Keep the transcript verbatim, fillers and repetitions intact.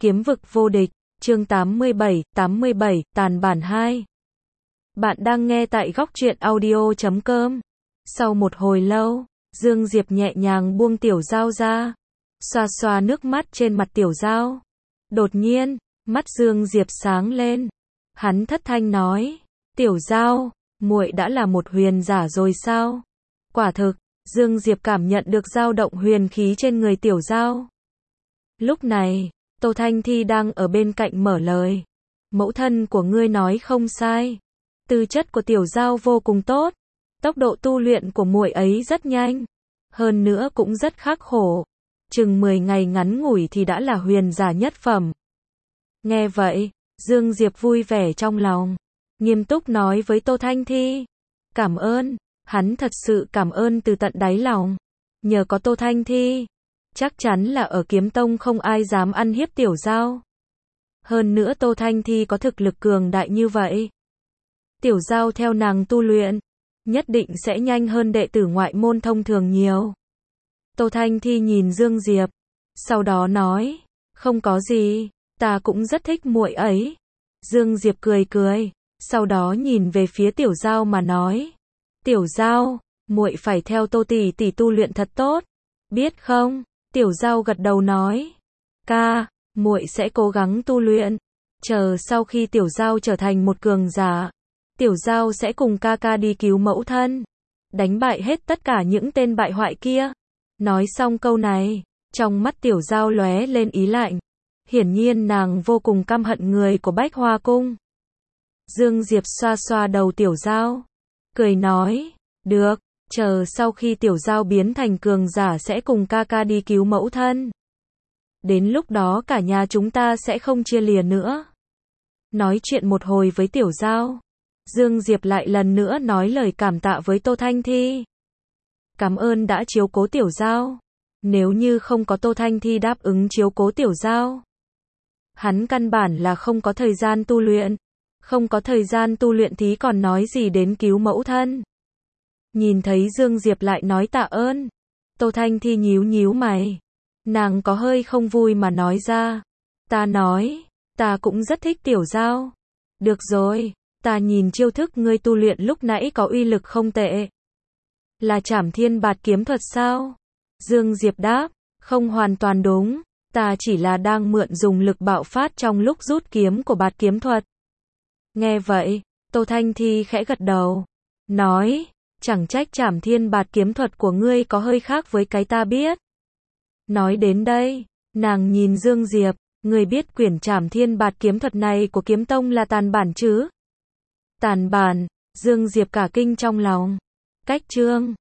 Kiếm vực vô địch, chương tám mươi bảy, tám mươi bảy, tàn bản hai. Bạn đang nghe tại góc truyện audio chấm com. Sau một hồi lâu, Dương Diệp nhẹ nhàng buông Tiểu Giao ra, xoa xoa nước mắt trên mặt Tiểu Giao. Đột nhiên, mắt Dương Diệp sáng lên. Hắn thất thanh nói, Tiểu Giao, muội đã là một huyền giả rồi sao? Quả thực, Dương Diệp cảm nhận được dao động huyền khí trên người Tiểu Giao. Lúc này, Tô Thanh Thi đang ở bên cạnh mở lời. Mẫu thân của ngươi nói không sai. Tư chất của Tiểu Giao vô cùng tốt. Tốc độ tu luyện của muội ấy rất nhanh. Hơn nữa cũng rất khắc khổ. Chừng mười ngày ngắn ngủi thì đã là huyền giả nhất phẩm. Nghe vậy, Dương Diệp vui vẻ trong lòng. Nghiêm túc nói với Tô Thanh Thi. Cảm ơn, hắn thật sự cảm ơn từ tận đáy lòng. Nhờ có Tô Thanh Thi, chắc chắn là ở Kiếm Tông không ai dám ăn hiếp Tiểu Giao. Hơn nữa Tô Thanh Thi có thực lực cường đại như vậy. Tiểu Giao theo nàng tu luyện, nhất định sẽ nhanh hơn đệ tử ngoại môn thông thường nhiều. Tô Thanh Thi nhìn Dương Diệp, sau đó nói, không có gì, ta cũng rất thích muội ấy. Dương Diệp cười cười, sau đó nhìn về phía Tiểu Giao mà nói, Tiểu Giao, muội phải theo Tô tỷ tỷ tu luyện thật tốt, biết không? Tiểu Giao gật đầu nói, ca, muội sẽ cố gắng tu luyện, chờ sau khi Tiểu Giao trở thành một cường giả, Tiểu Giao sẽ cùng ca ca đi cứu mẫu thân, đánh bại hết tất cả những tên bại hoại kia. Nói xong câu này, trong mắt Tiểu Giao lóe lên ý lạnh, hiển nhiên nàng vô cùng căm hận người của Bách Hoa Cung. Dương Diệp xoa xoa đầu Tiểu Giao, cười nói, được, chờ sau khi Tiểu Giao biến thành cường giả sẽ cùng ca ca đi cứu mẫu thân. Đến lúc đó cả nhà chúng ta sẽ không chia lìa nữa. Nói chuyện một hồi với Tiểu Giao, Dương Diệp lại lần nữa nói lời cảm tạ với Tô Thanh Thi. Cảm ơn đã chiếu cố Tiểu Giao. Nếu như không có Tô Thanh Thi đáp ứng chiếu cố Tiểu Giao, hắn căn bản là không có thời gian tu luyện. Không có thời gian tu luyện thì còn nói gì đến cứu mẫu thân. Nhìn thấy Dương Diệp lại nói tạ ơn, Tô Thanh Thi nhíu nhíu mày. Nàng có hơi không vui mà nói ra. Ta nói, ta cũng rất thích Tiểu Giao. Được rồi, ta nhìn chiêu thức ngươi tu luyện lúc nãy có uy lực không tệ. Là Trảm Thiên Bạt kiếm thuật sao? Dương Diệp đáp, không hoàn toàn đúng. Ta chỉ là đang mượn dùng lực bạo phát trong lúc rút kiếm của bạt kiếm thuật. Nghe vậy, Tô Thanh Thi khẽ gật đầu. Nói, chẳng trách Trảm Thiên Bạt kiếm thuật của ngươi có hơi khác với cái ta biết. Nói đến đây, nàng nhìn Dương Diệp, ngươi biết quyển Trảm Thiên Bạt kiếm thuật này của Kiếm Tông là tàn bản chứ? Tàn bản, Dương Diệp cả kinh trong lòng. Cách chương